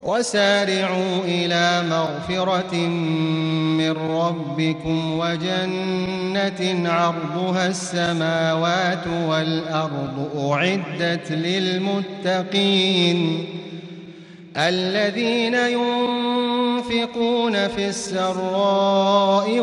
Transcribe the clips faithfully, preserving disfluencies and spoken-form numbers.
وسارعوا إلى مغفرة من ربكم وجنة عرضها السماوات والأرض أعدت للمتقين الذين ينفقون في السراء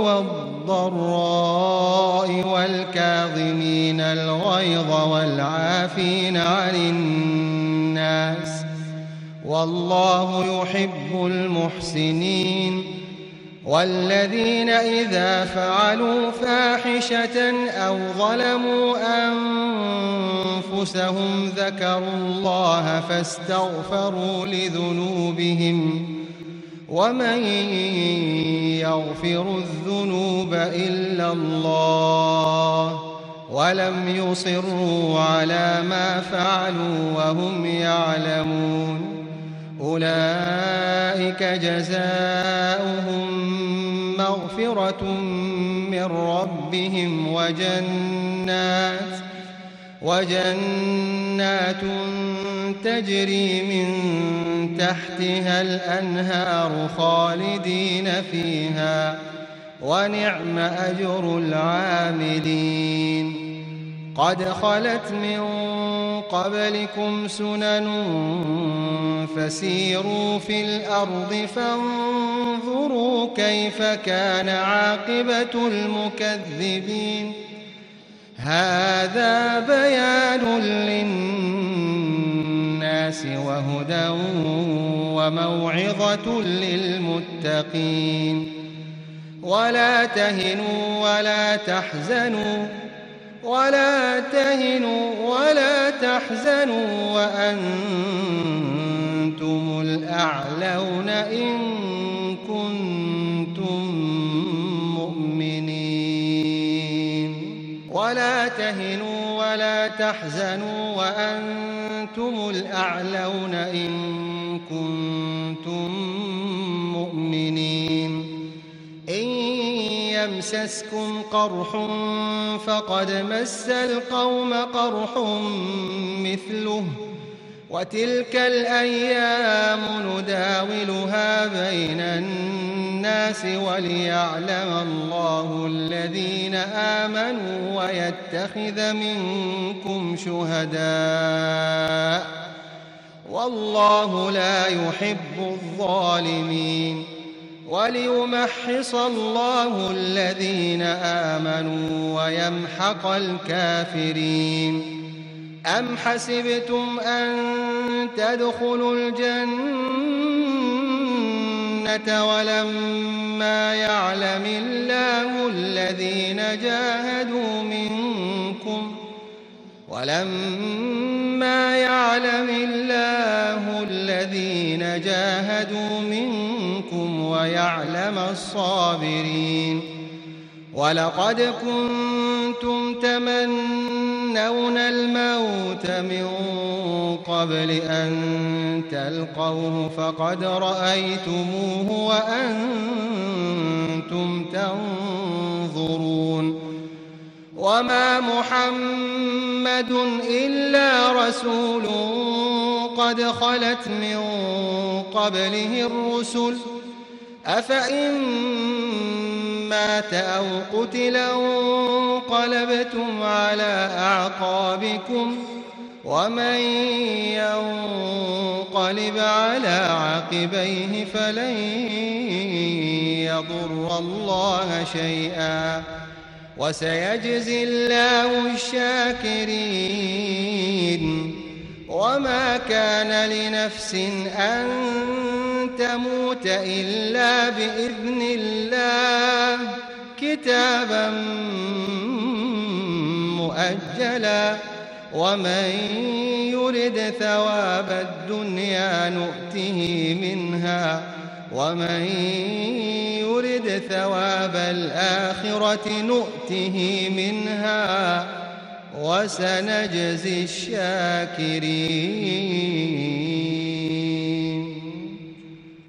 والضراء والكاظمين الغيظ والعافين عن الناس والله يحب المحسنين والذين إذا فعلوا فاحشة أو ظلموا أنفسهم ذكروا الله فاستغفروا لذنوبهم ومن يغفر الذنوب إلا الله ولم يصروا على ما فعلوا وهم يعلمون أولئك جزاؤهم مغفرة من ربهم وجنات وجنات تجري من تحتها الأنهار خالدين فيها ونعم أجر العاملين قد خلت من قبلكم سنن فسيروا في الأرض فانظروا كيف كان عاقبة المكذبين هذا بيان للناس وهدى وموعظة للمتقين ولا تهنوا ولا تحزنوا ولا تهنوا ولا تحزنوا وأنتم الأعلون إن كنتم مؤمنين ولا تهنوا ولا تحزنوا وأنتم الأعلون إن كنتم مؤمنين إن يمسسكم قرح فقد مس القوم قرح مثله وتلك الأيام نداولها بين الناس وليعلم الله الذين آمنوا ويتخذ منكم شهداء والله لا يحب الظالمين وليمحص الله الذين آمنوا ويمحق الكافرين أم حسبتم أن تدخلوا الجنة ولما يعلم الله الذين جاهدوا منكم ولما يعلم الله الذين جاهدوا منكم ويعلم الصابرين ولقد كنتم تمنون الموت من قبل أن تلقوه فقد رأيتموه وأنتم تنظرون وما محمد إلا رسول قد خلت من قبله الرسل أفإن مات أو قتل انقلبتم على أعقابكم ومن ينقلب على عقبيه فلن يضر الله شيئا وسيجزي الله الشاكرين وما كان لنفس أن تموت إلا بإذن الله كتابا مؤجلا ومن يرد ثواب الدنيا نؤته منها ومن يرد ثواب الآخرة نؤته منها وسنجزي الشاكرين.